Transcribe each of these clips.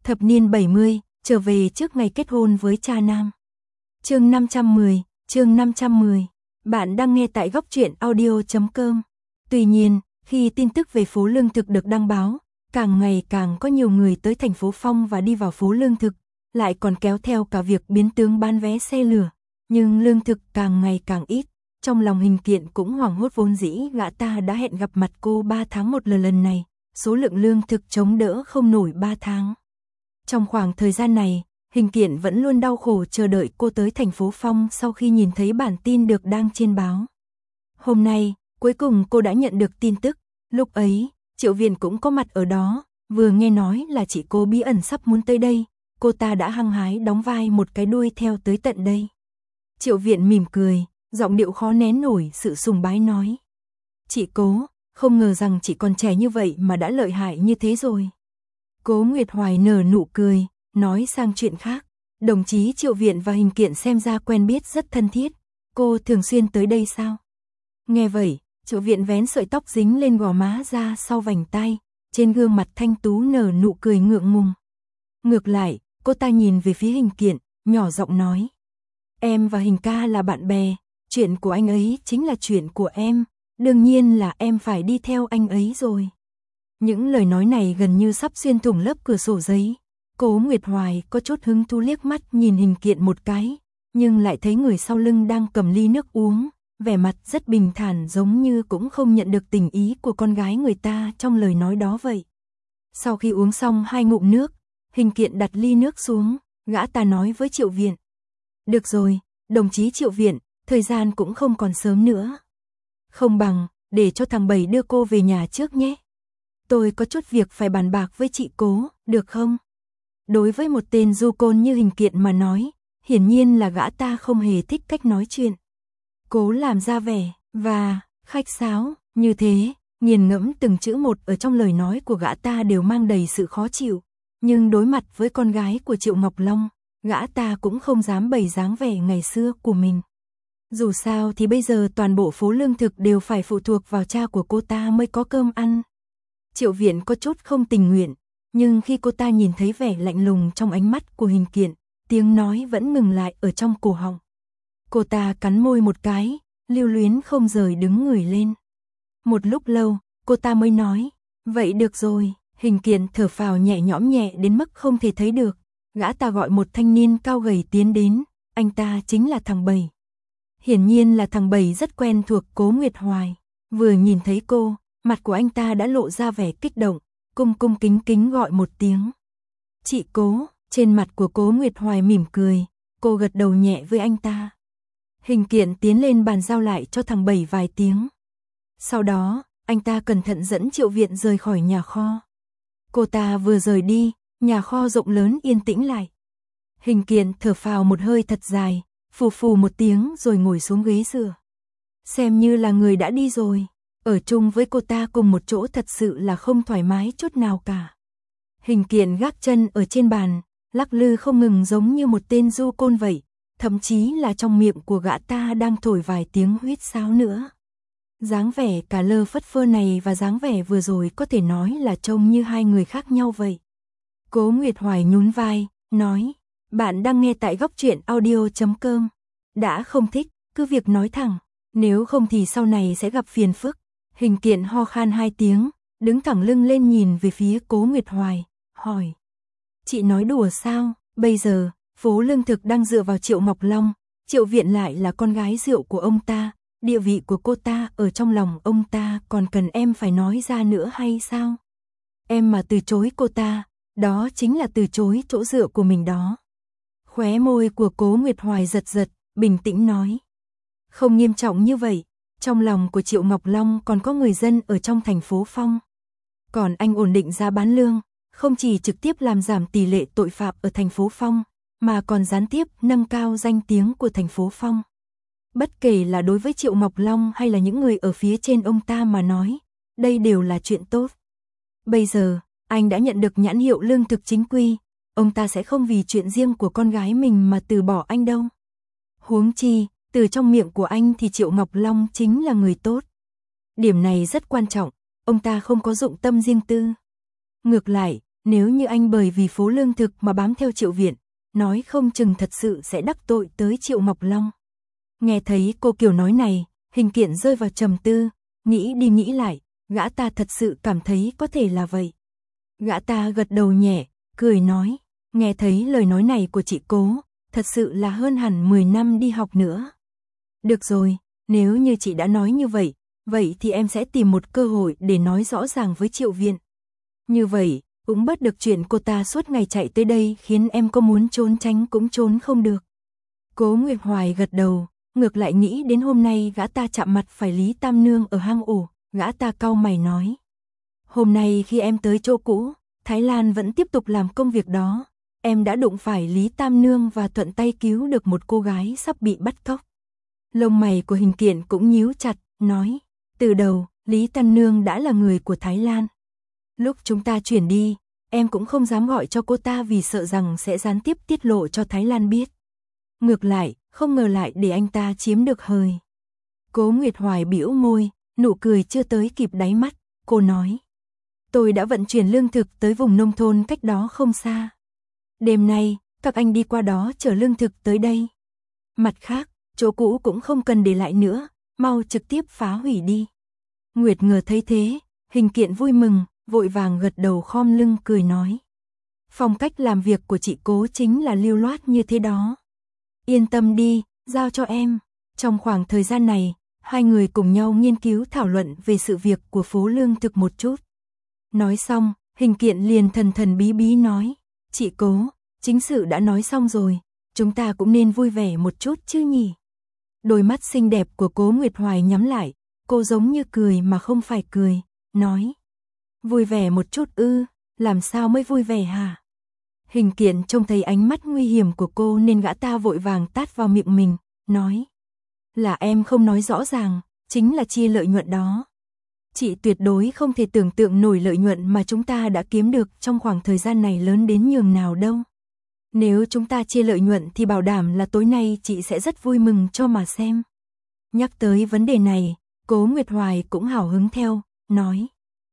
Thập niên 70, trở về trước ngày kết hôn với cha nam. Chương 510. Bạn đang nghe tại góc truyện audio.com. Tuy nhiên, khi tin tức về phố lương thực được đăng báo, càng ngày càng có nhiều người tới thành phố Phong và đi vào phố lương thực, lại còn kéo theo cả việc biến tướng bán vé xe lửa. Nhưng lương thực càng ngày càng ít, trong lòng Hình Kiện cũng hoảng hốt, vốn dĩ gã ta đã hẹn gặp mặt cô 3 tháng một lần này, số lượng lương thực chống đỡ không nổi 3 tháng. Trong khoảng thời gian này, Hình Kiện vẫn luôn đau khổ chờ đợi cô tới thành phố Phong sau khi nhìn thấy bản tin được đăng trên báo. Hôm nay, cuối cùng cô đã nhận được tin tức, lúc ấy, Triệu Viện cũng có mặt ở đó, vừa nghe nói là chị cô bí ẩn sắp muốn tới đây, cô ta đã hăng hái đóng vai một cái đuôi theo tới tận đây. Triệu Viện mỉm cười, giọng điệu khó nén nổi sự sùng bái nói: "Chị Cố, không ngờ rằng chị còn trẻ như vậy mà đã lợi hại như thế rồi." Cố Nguyệt Hoài nở nụ cười, nói sang chuyện khác: "Đồng chí Triệu Viện và Hình Kiện xem ra quen biết rất thân thiết, cô thường xuyên tới đây sao?" Nghe vậy, Triệu Viện vén sợi tóc dính lên gò má ra sau vành tai, trên gương mặt thanh tú nở nụ cười ngượng ngùng. Ngược lại, cô ta nhìn về phía Hình Kiện, nhỏ giọng nói: "Em và Hình ca là bạn bè, chuyện của anh ấy chính là chuyện của em, đương nhiên là em phải đi theo anh ấy rồi." Những lời nói này gần như sắp xuyên thủng lớp cửa sổ giấy. Cố Nguyệt Hoài có chút hứng thú liếc mắt nhìn Hình Kiện một cái, nhưng lại thấy người sau lưng đang cầm ly nước uống, vẻ mặt rất bình thản, giống như cũng không nhận được tình ý của con gái người ta trong lời nói đó vậy. Sau khi uống xong 2 ngụm nước, Hình Kiện đặt ly nước xuống, gã ta nói với Triệu Viện: "Được rồi, đồng chí Triệu Viện, thời gian cũng không còn sớm nữa. Không bằng, để cho thằng Bảy đưa cô về nhà trước nhé. Tôi có chút việc phải bàn bạc với chị Cố, được không?" Đối với một tên du côn như Hình Kiện mà nói, hiển nhiên là gã ta không hề thích cách nói chuyện. Cố làm ra vẻ và khách sáo như thế, nghiền ngẫm từng chữ một ở trong lời nói của gã ta đều mang đầy sự khó chịu, nhưng đối mặt với con gái của Triệu Ngọc Long, gã ta cũng không dám bày dáng vẻ ngày xưa của mình. Dù sao thì bây giờ toàn bộ phố lương thực đều phải phụ thuộc vào cha của cô ta mới có cơm ăn. Triệu Viện có chút không tình nguyện, nhưng khi cô ta nhìn thấy vẻ lạnh lùng trong ánh mắt của Hình Kiện, tiếng nói vẫn ngừng lại ở trong cổ họng. Cô ta cắn môi một cái, lưu luyến không rời đứng người lên. Một lúc lâu, cô ta mới nói: "Vậy được rồi." Hình Kiện thở phào nhẹ nhõm, nhẹ đến mức không thể thấy được. Gã ta gọi một thanh niên cao gầy tiến đến, anh ta chính là thằng Bảy. Hiển nhiên là thằng Bảy rất quen thuộc Cố Nguyệt Hoài. Vừa nhìn thấy cô, mặt của anh ta đã lộ ra vẻ kích động, cung cung kính kính gọi một tiếng: "Chị Cố." Trên mặt của Cố Nguyệt Hoài mỉm cười, cô gật đầu nhẹ với anh ta. Hình Kiện tiến lên bàn giao lại cho thằng Bảy vài tiếng. Sau đó, anh ta cẩn thận dẫn Triệu Viện rời khỏi nhà kho. Cô ta vừa rời đi, nhà kho rộng lớn yên tĩnh lại. Hình Kiện thở phào một hơi thật dài, phù phù một tiếng rồi ngồi xuống ghế dựa. Xem như là người đã đi rồi, ở chung với cô ta cùng một chỗ thật sự là không thoải mái chút nào cả. Hình Kiện gác chân ở trên bàn, lắc lư không ngừng giống như một tên du côn vậy, thậm chí là trong miệng của gã ta đang thổi vài tiếng huýt sáo nữa. Dáng vẻ cả lơ phất phơ này và dáng vẻ vừa rồi có thể nói là trông như hai người khác nhau vậy. Cố Nguyệt Hoài nhún vai, nói: "Bạn đang nghe tại góc truyện audio.com. Đã không thích, cứ việc nói thẳng, nếu không thì sau này sẽ gặp phiền phức." Hình Kiện ho khan 2 tiếng, đứng thẳng lưng lên nhìn về phía Cố Nguyệt Hoài, hỏi: "Chị nói đùa sao? Bây giờ, phố lương thực đang dựa vào Triệu Ngọc Long, Triệu Viện lại là con gái rượu của ông ta, địa vị của cô ta ở trong lòng ông ta còn cần em phải nói ra nữa hay sao? Em mà từ chối cô ta, đó chính là từ chối chỗ dựa của mình đó." Khóe môi của Cố Nguyệt Hoài giật giật, bình tĩnh nói: "Không nghiêm trọng như vậy, trong lòng của Triệu Ngọc Long còn có người dân ở trong thành phố Phong. Còn anh ổn định giá bán lương, không chỉ trực tiếp làm giảm tỷ lệ tội phạm ở thành phố Phong, mà còn gián tiếp nâng cao danh tiếng của thành phố Phong. Bất kể là đối với Triệu Ngọc Long hay là những người ở phía trên ông ta mà nói, đây đều là chuyện tốt. Bây giờ, anh đã nhận được nhãn hiệu lương thực chính quy, ông ta sẽ không vì chuyện riêng của con gái mình mà từ bỏ anh đâu. Huống chi, từ trong miệng của anh thì Triệu Ngọc Long chính là người tốt. Điểm này rất quan trọng, ông ta không có dụng tâm riêng tư. Ngược lại, nếu như anh bởi vì phố lương thực mà bám theo Triệu Viện, nói không chừng thật sự sẽ đắc tội tới Triệu Ngọc Long. Nghe thấy cô kiểu nói này, Hình Kiện rơi vào trầm tư, nghĩ đi nghĩ lại, gã ta thật sự cảm thấy có thể là vậy. Gã ta gật đầu nhẹ, cười nói, nghe thấy lời nói này của chị Cố, thật sự là hơn hẳn 10 năm đi học nữa. Được rồi, nếu như chị đã nói như vậy, vậy thì em sẽ tìm một cơ hội để nói rõ ràng với Triệu Viện. Như vậy, cũng bớt được chuyện cô ta suốt ngày chạy tới đây khiến em có muốn trốn tránh cũng trốn không được. Cố Nguyệt Hoài gật đầu, ngược lại nghĩ đến hôm nay gã ta chạm mặt phải Lý Tam Nương ở hang ổ, gã ta cau mày nói. Hôm nay khi em tới chỗ cũ, Thái Lan vẫn tiếp tục làm công việc đó, em đã đụng phải Lý Tam Nương và thuận tay cứu được một cô gái sắp bị bắt cóc. Lông mày của Hình Kiện cũng nhíu chặt, nói, từ đầu, Lý Tam Nương đã là người của Thái Lan. Lúc chúng ta chuyển đi, em cũng không dám gọi cho cô ta vì sợ rằng sẽ gián tiếp tiết lộ cho Thái Lan biết. Ngược lại, không ngờ lại để anh ta chiếm được hời. Cố Nguyệt Hoài bĩu môi, nụ cười chưa tới kịp đáy mắt, cô nói. Tôi đã vận chuyển lương thực tới vùng nông thôn cách đó không xa. Đêm nay, các anh đi qua đó chở lương thực tới đây. Mặt khác, chỗ cũ cũng không cần để lại nữa, mau trực tiếp phá hủy đi. Nguyệt Ngờ thấy thế, Hình Kiện vui mừng, vội vàng gật đầu khom lưng cười nói. Phong cách làm việc của chị Cố chính là lưu loát như thế đó. Yên tâm đi, giao cho em. Trong khoảng thời gian này, hai người cùng nhau nghiên cứu thảo luận về sự việc của phố lương thực một chút. Nói xong, Hình Kiện liền thần thần bí bí nói. Chị Cố, chính sự đã nói xong rồi, chúng ta cũng nên vui vẻ một chút chứ nhỉ. Đôi mắt xinh đẹp của Cố Nguyệt Hoài nhắm lại, cô giống như cười mà không phải cười, nói. Vui vẻ một chút ư, làm sao mới vui vẻ hả? Hình Kiện trông thấy ánh mắt nguy hiểm của cô nên gã ta vội vàng tát vào miệng mình, nói. Là em không nói rõ ràng, chính là chia lợi nhuận đó. Chị tuyệt đối không thể tưởng tượng nổi lợi nhuận mà chúng ta đã kiếm được trong khoảng thời gian này lớn đến nhường nào đâu. Nếu chúng ta chia lợi nhuận thì bảo đảm là tối nay chị sẽ rất vui mừng cho mà xem. Nhắc tới vấn đề này, Cố Nguyệt Hoài cũng hào hứng theo, nói.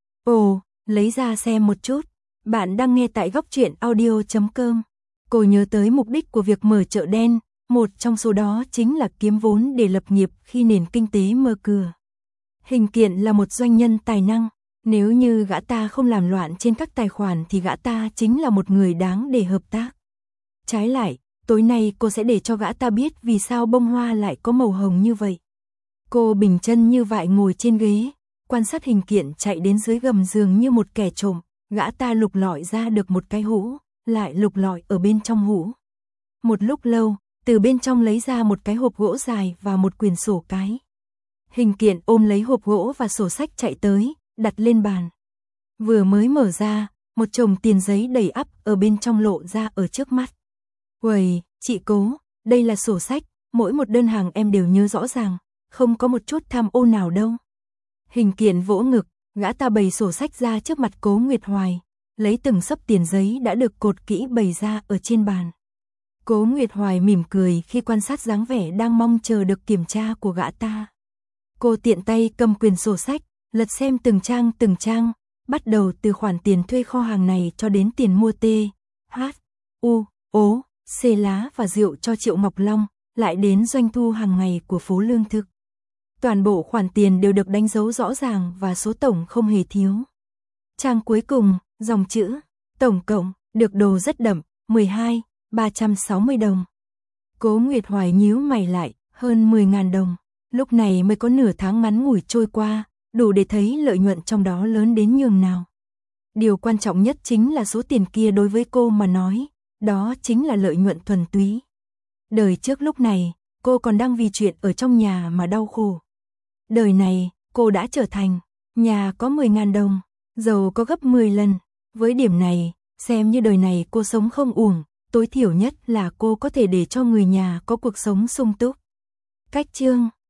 Ồ, lấy ra xem một chút. Bạn đang nghe tại góc truyện audio.com. Cô nhớ tới mục đích của việc mở chợ đen, một trong số đó chính là kiếm vốn để lập nghiệp khi nền kinh tế mở cửa. Hình Kiện là một doanh nhân tài năng, nếu như gã ta không làm loạn trên các tài khoản thì gã ta chính là một người đáng để hợp tác. Trái lại, tối nay cô sẽ để cho gã ta biết vì sao bông hoa lại có màu hồng như vậy. Cô bình chân như vậy ngồi trên ghế, quan sát Hình Kiện chạy đến dưới gầm giường như một kẻ trộm, gã ta lục lọi ra được một cái hũ, lại lục lọi ở bên trong hũ. Một lúc lâu, từ bên trong lấy ra một cái hộp gỗ dài và một quyển sổ cái. Hình Kiện ôm lấy hộp gỗ và sổ sách chạy tới, đặt lên bàn. Vừa mới mở ra, một chồng tiền giấy đầy ắp ở bên trong lộ ra ở trước mắt. Uầy, chị Cố, đây là sổ sách, mỗi một đơn hàng em đều nhớ rõ ràng, không có một chút tham ô nào đâu. Hình Kiện vỗ ngực, gã ta bày sổ sách ra trước mặt Cố Nguyệt Hoài, lấy từng xấp tiền giấy đã được cột kỹ bày ra ở trên bàn. Cố Nguyệt Hoài mỉm cười khi quan sát dáng vẻ đang mong chờ được kiểm tra của gã ta. Cô tiện tay cầm quyển sổ sách, lật xem từng trang, bắt đầu từ khoản tiền thuê kho hàng này cho đến tiền mua T, H, U, O, C lá và rượu cho Triệu Ngọc Long, lại đến doanh thu hàng ngày của phố lương thực. Toàn bộ khoản tiền đều được đánh dấu rõ ràng và số tổng không hề thiếu. Trang cuối cùng, dòng chữ, tổng cộng, được đồ rất đậm, 360 đồng. Cố Nguyệt Hoài nhíu mày lại, hơn 10.000 đồng. Lúc này mới có nửa tháng ngắn ngủi trôi qua, đủ để thấy lợi nhuận trong đó lớn đến nhường nào. Điều quan trọng nhất chính là số tiền kia đối với cô mà nói, đó chính là lợi nhuận thuần túy. Đời trước lúc này, cô còn đang vì chuyện ở trong nhà mà đau khổ. Đời này, cô đã trở thành, nhà có 10.000 đồng, giàu có gấp 10 lần. Với điểm này, xem như đời này cô sống không uổng, tối thiểu nhất là cô có thể để cho người nhà có cuộc sống sung túc. Cách chương